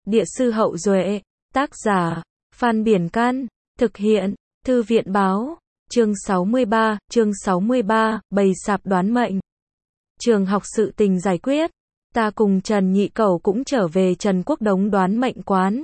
Địa sư Hậu Duệ, tác giả, Phan Biển Can, thực hiện, Thư viện Báo, chương 63, bầy sạp đoán mệnh. Trường học sự tình giải quyết, ta cùng Trần Nhị Cẩu cũng trở về Trần Quốc Đống đoán mệnh quán.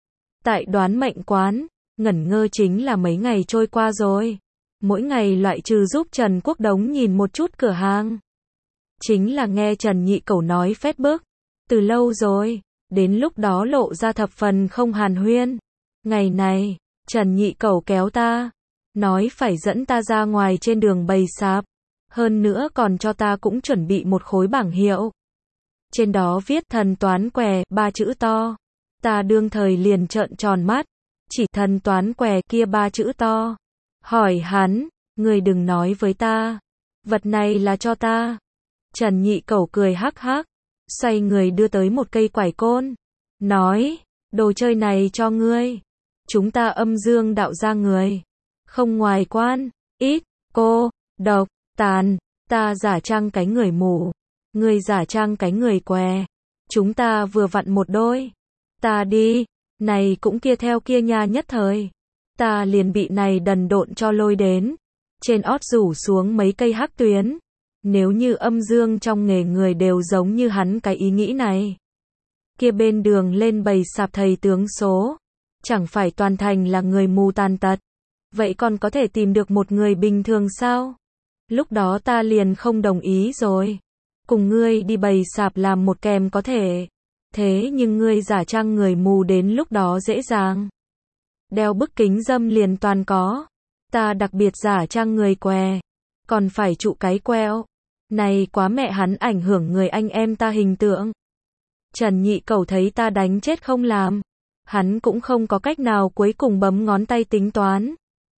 Tại đoán mệnh quán, ngẩn ngơ chính là mấy ngày trôi qua rồi. Mỗi ngày loại trừ giúp Trần Quốc Đống nhìn một chút cửa hàng. Chính là nghe Trần Nhị Cẩu nói Facebook. Từ lâu rồi, đến lúc đó lộ ra thập phần không hàn huyên. Ngày này, Trần Nhị Cẩu kéo ta, nói phải dẫn ta ra ngoài trên đường bày sạp. Hơn nữa còn cho ta cũng chuẩn bị một khối bảng hiệu. Trên đó viết thần toán què 3 chữ to. Ta đương thời liền trợn tròn mắt, chỉ thần toán què kia 3 chữ to. Hỏi hắn, người đừng nói với ta, vật này là cho ta. Trần Nhị Cẩu cười hắc hắc, xoay người đưa tới một cây quải côn, nói, đồ chơi này cho ngươi. Chúng ta âm dương đạo ra người, không ngoài quan, ít, cô, độc, tàn, ta giả trang cái người mù, ngươi giả trang cái người què. Chúng ta vừa vặn một đôi. Ta đi, này cũng kia theo kia nha nhất thời. Ta liền bị này đần độn cho lôi đến. Trên ót rủ xuống mấy cây hắc tuyến. Nếu như âm dương trong nghề người đều giống như hắn cái ý nghĩ này. Kia bên đường lên bầy sạp thầy tướng số. Chẳng phải toàn thành là người mù tàn tật. Vậy còn có thể tìm được một người bình thường sao? Lúc đó ta liền không đồng ý rồi. Cùng ngươi đi bày sạp làm một kèm có thể. Thế nhưng ngươi giả trang người mù đến lúc đó dễ dàng. Đeo bức kính râm liền toàn có. Ta đặc biệt giả trang người què. Còn phải trụ cái queo. Này quá mẹ hắn ảnh hưởng người anh em ta hình tượng. Trần Nhị Cẩu thấy ta đánh chết không làm. Hắn cũng không có cách nào cuối cùng bấm ngón tay tính toán.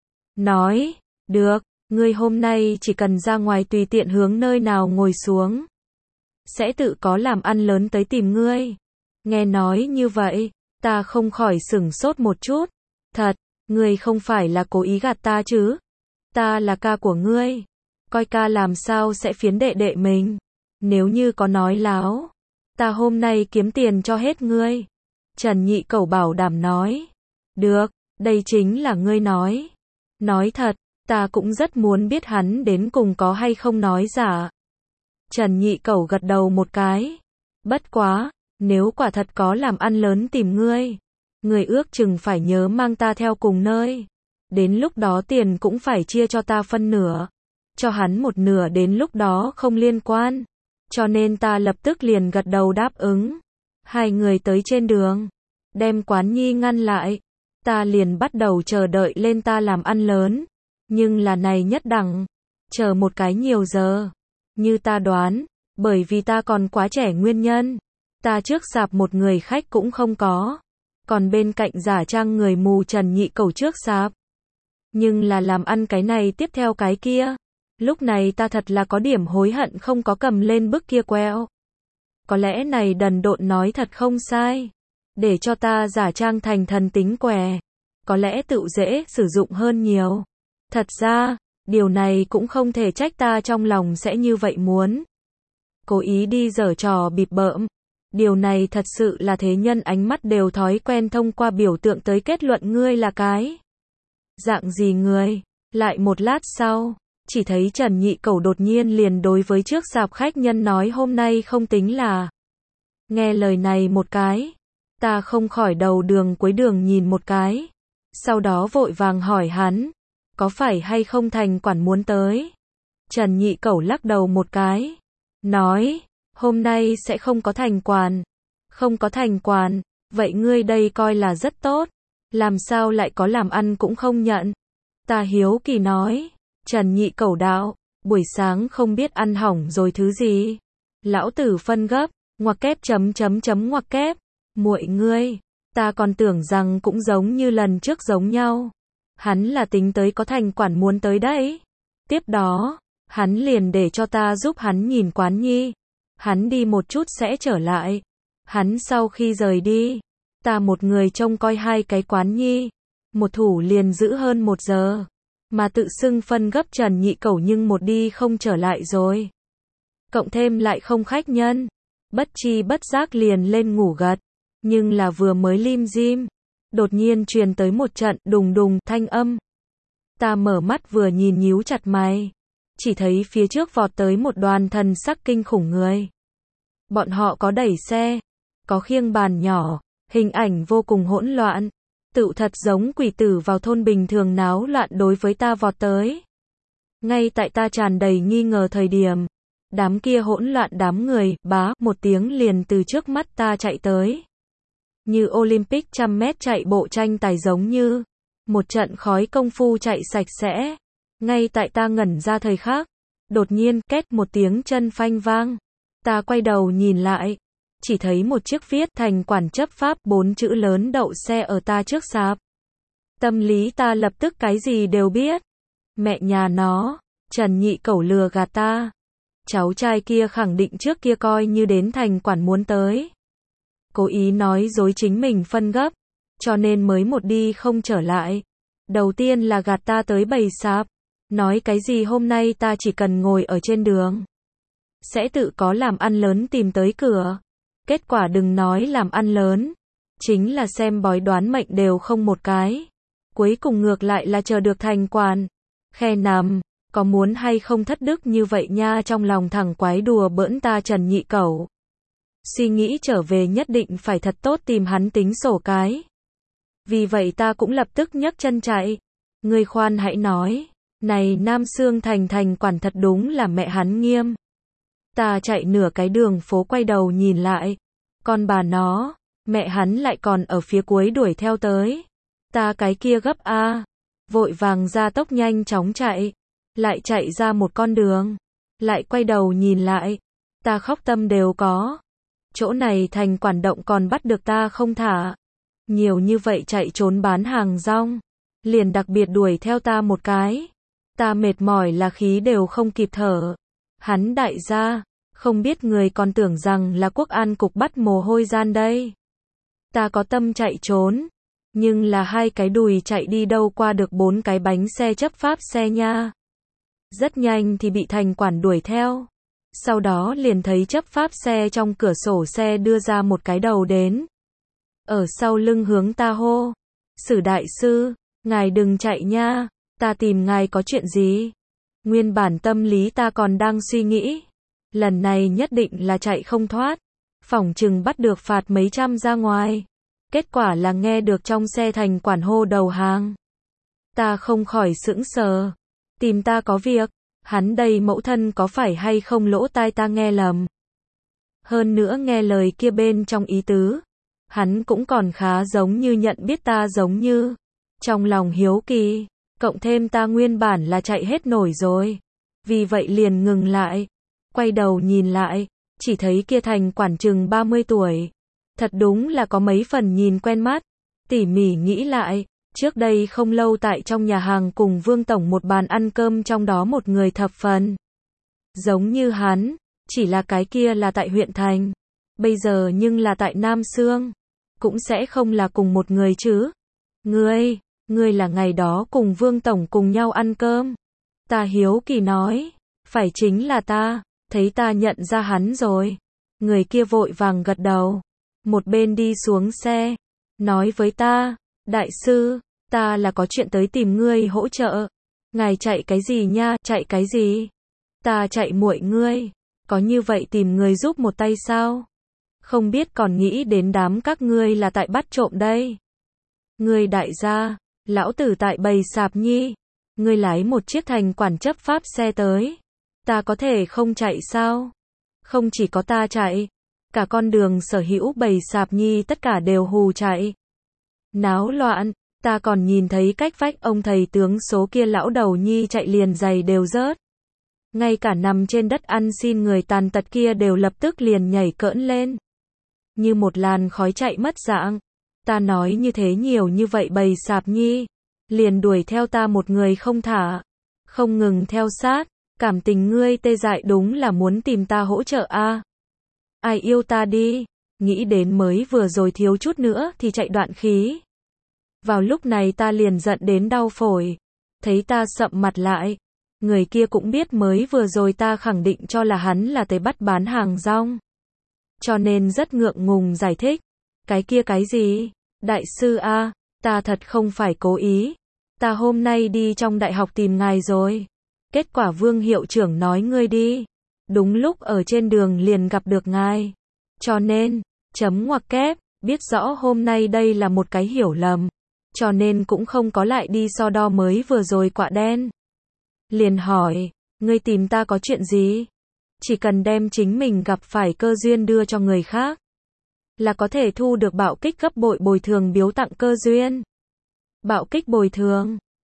Nói, được, ngươi hôm nay chỉ cần ra ngoài tùy tiện hướng nơi nào ngồi xuống. Sẽ tự có làm ăn lớn tới tìm ngươi. Nghe nói như vậy, ta không khỏi sửng sốt một chút. Thật, ngươi không phải là cố ý gạt ta chứ? Ta là ca của ngươi. Coi ca làm sao sẽ phiến đệ đệ mình. Nếu như có nói láo, ta hôm nay kiếm tiền cho hết ngươi. Trần Nhị Cẩu bảo đảm nói. Được, đây chính là ngươi nói. Nói thật, ta cũng rất muốn biết hắn đến cùng có hay không nói giả. Trần Nhị Cẩu gật đầu một cái. Bất quá, nếu quả thật có làm ăn lớn tìm ngươi, ngươi ước chừng phải nhớ mang ta theo cùng nơi. Đến lúc đó tiền cũng phải chia cho ta phân nửa. Cho hắn một nửa đến lúc đó không liên quan. Cho nên ta lập tức liền gật đầu đáp ứng. Hai người tới trên đường, đem Quán Nhi ngăn lại. Ta liền bắt đầu chờ đợi lên ta làm ăn lớn. Nhưng là này nhất đẳng, chờ một cái nhiều giờ. Như ta đoán, bởi vì ta còn quá trẻ nguyên nhân. Ta trước sạp một người khách cũng không có. Còn bên cạnh giả trang người mù Trần Nhị Cẩu trước sạp. Nhưng là làm ăn cái này tiếp theo cái kia. Lúc này ta thật là có điểm hối hận không có cầm lên bức kia queo. Có lẽ này đần độn nói thật không sai. Để cho ta giả trang thành thần tính què. Có lẽ tự dễ sử dụng hơn nhiều. Thật ra, điều này cũng không thể trách ta trong lòng sẽ như vậy muốn. Cố ý đi giở trò bịp bợm. Điều này thật sự là thế nhân ánh mắt đều thói quen thông qua biểu tượng tới kết luận ngươi là cái dạng gì người. Lại một lát sau, chỉ thấy Trần Nhị Cẩu đột nhiên liền đối với trước sạp khách nhân nói hôm nay không tính là. Nghe lời này một cái, ta không khỏi đầu đường cuối đường nhìn một cái. Sau đó vội vàng hỏi hắn, có phải hay không thành quản muốn tới? Trần Nhị Cẩu lắc đầu một cái, nói, hôm nay sẽ không có thành quản. Không có thành quản, vậy ngươi đây coi là rất tốt. Làm sao lại có làm ăn cũng không nhận? Ta hiếu kỳ nói, Trần Nhị Cẩu đạo, buổi sáng không biết ăn hỏng rồi thứ gì. Lão tử phân gấp, ngoặc kép ngoặc kép. Muội ngươi, ta còn tưởng rằng cũng giống như lần trước giống nhau. Hắn là tính tới có thành quản muốn tới đấy. Tiếp đó, hắn liền để cho ta giúp hắn nhìn Quán Nhi. Hắn đi một chút sẽ trở lại. Hắn sau khi rời đi, ta một người trông coi hai cái Quán Nhi. Một thủ liền giữ hơn 1 giờ. Mà tự xưng phân gấp Trần Nhị Cẩu nhưng một đi không trở lại rồi. Cộng thêm lại không khách nhân. Bất chi bất giác liền lên ngủ gật. Nhưng là vừa mới lim dim, đột nhiên truyền tới một trận đùng đùng thanh âm. Ta mở mắt vừa nhìn nhíu chặt mày, chỉ thấy phía trước vọt tới một đoàn thần sắc kinh khủng người. Bọn họ có đẩy xe, có khiêng bàn nhỏ, hình ảnh vô cùng hỗn loạn, tựu thật giống quỷ tử vào thôn bình thường náo loạn đối với ta vọt tới. Ngay tại ta tràn đầy nghi ngờ thời điểm, đám kia hỗn loạn đám người, bá, một tiếng liền từ trước mắt ta chạy tới. Như Olympic 100m chạy bộ tranh tài giống như một trận khói công phu chạy sạch sẽ. Ngay tại ta ngẩn ra thời khắc, đột nhiên két một tiếng chân phanh vang. Ta quay đầu nhìn lại, chỉ thấy một chiếc viết thành quản chấp pháp 4 chữ lớn đậu xe ở ta trước sạp. Tâm lý ta lập tức cái gì đều biết. Mẹ nhà nó, Trần Nhị Cẩu lừa gạt ta. Cháu trai kia khẳng định trước kia coi như đến thành quản muốn tới. Cố ý nói dối chính mình phân gấp, cho nên mới một đi không trở lại. Đầu tiên là gạt ta tới bầy sạp, nói cái gì hôm nay ta chỉ cần ngồi ở trên đường, sẽ tự có làm ăn lớn tìm tới cửa. Kết quả đừng nói làm ăn lớn, chính là xem bói đoán mệnh đều không một cái. Cuối cùng ngược lại là chờ được thành quản. Khe nằm, có muốn hay không thất đức như vậy nha, trong lòng thẳng quái đùa bỡn ta Trần Nhị Cẩu. Suy nghĩ trở về nhất định phải thật tốt tìm hắn tính sổ cái. Vì vậy ta cũng lập tức nhấc chân chạy. Ngươi khoan hãy nói, này Nam Xương thành thành quản thật đúng là mẹ hắn nghiêm. Ta chạy nửa cái đường phố quay đầu nhìn lại, con bà nó, mẹ hắn lại còn ở phía cuối đuổi theo tới. Ta cái kia gấp a, vội vàng ra tốc nhanh chóng chạy, lại chạy ra một con đường, lại quay đầu nhìn lại, ta khóc tâm đều có. Chỗ này thành quản động còn bắt được ta không thả. Nhiều như vậy chạy trốn bán hàng rong, liền đặc biệt đuổi theo ta một cái. Ta mệt mỏi là khí đều không kịp thở. Hắn đại gia, không biết người còn tưởng rằng là quốc an cục bắt mồ hôi gian đây. Ta có tâm chạy trốn, nhưng là hai cái đùi chạy đi đâu qua được 4 cái bánh xe chấp pháp xe nha. Rất nhanh thì bị thành quản đuổi theo. Sau đó liền thấy chấp pháp xe trong cửa sổ xe đưa ra một cái đầu đến. Ở sau lưng hướng ta hô. Sử đại sư, ngài đừng chạy nha, ta tìm ngài có chuyện gì? Nguyên bản tâm lý ta còn đang suy nghĩ. Lần này nhất định là chạy không thoát. Phỏng chừng bắt được phạt mấy trăm ra ngoài. Kết quả là nghe được trong xe thành quản hô đầu hàng. Ta không khỏi sững sờ. Tìm ta có việc. Hắn đây mẫu thân có phải hay không lỗ tai ta nghe lầm. Hơn nữa nghe lời kia bên trong ý tứ. Hắn cũng còn khá giống như nhận biết ta giống như. Trong lòng hiếu kỳ. Cộng thêm ta nguyên bản là chạy hết nổi rồi. Vì vậy liền ngừng lại. Quay đầu nhìn lại. Chỉ thấy kia thành quản chừng 30 tuổi. Thật đúng là có mấy phần nhìn quen mắt. Tỉ mỉ nghĩ lại. Trước đây không lâu tại trong nhà hàng cùng Vương Tổng một bàn ăn cơm, trong đó một người thập phần giống như hắn, chỉ là cái kia là tại huyện thành, bây giờ nhưng là tại Nam Xương, cũng sẽ không là cùng một người chứ. Ngươi là ngày đó cùng Vương Tổng cùng nhau ăn cơm. Ta hiếu kỳ nói, phải chính là ta, thấy ta nhận ra hắn rồi. Người kia vội vàng gật đầu, một bên đi xuống xe, nói với ta, đại sư, ta là có chuyện tới tìm ngươi hỗ trợ. Ngài chạy cái gì nha, chạy cái gì? Ta chạy muội ngươi, có như vậy tìm người giúp một tay sao? Không biết còn nghĩ đến đám các ngươi là tại bắt trộm đây. Ngươi đại gia, lão tử tại bầy sạp nhi, ngươi lái một chiếc thành quản chấp pháp xe tới. Ta có thể không chạy sao? Không chỉ có ta chạy, cả con đường sở hữu bầy sạp nhi tất cả đều hù chạy. Náo loạn. Ta còn nhìn thấy cách vách ông thầy tướng số kia lão đầu nhi chạy liền giày đều rớt. Ngay cả nằm trên đất ăn xin người tàn tật kia đều lập tức liền nhảy cỡn lên. Như một làn khói chạy mất dạng. Ta nói như thế nhiều như vậy bầy sạp nhi. Liền đuổi theo ta một người không thả. Không ngừng theo sát. Cảm tình ngươi tê dại đúng là muốn tìm ta hỗ trợ a. Ai yêu ta đi. Nghĩ đến mới vừa rồi thiếu chút nữa thì chạy đoạn khí. Vào lúc này ta liền giận đến đau phổi. Thấy ta sậm mặt lại. Người kia cũng biết mới vừa rồi ta khẳng định cho là hắn là tới bắt bán hàng rong. Cho nên rất ngượng ngùng giải thích. Cái kia cái gì? Đại sư a, ta thật không phải cố ý. Ta hôm nay đi trong đại học tìm ngài rồi. Kết quả Vương hiệu trưởng nói ngươi đi. Đúng lúc ở trên đường liền gặp được ngài. Cho nên, chấm ngoặc kép, biết rõ hôm nay đây là một cái hiểu lầm. Cho nên cũng không có lại đi so đo mới vừa rồi quạ đen. Liền hỏi, ngươi tìm ta có chuyện gì? Chỉ cần đem chính mình gặp phải cơ duyên đưa cho người khác, là có thể thu được bạo kích gấp bội bồi thường biếu tặng cơ duyên. Bạo kích bồi thường.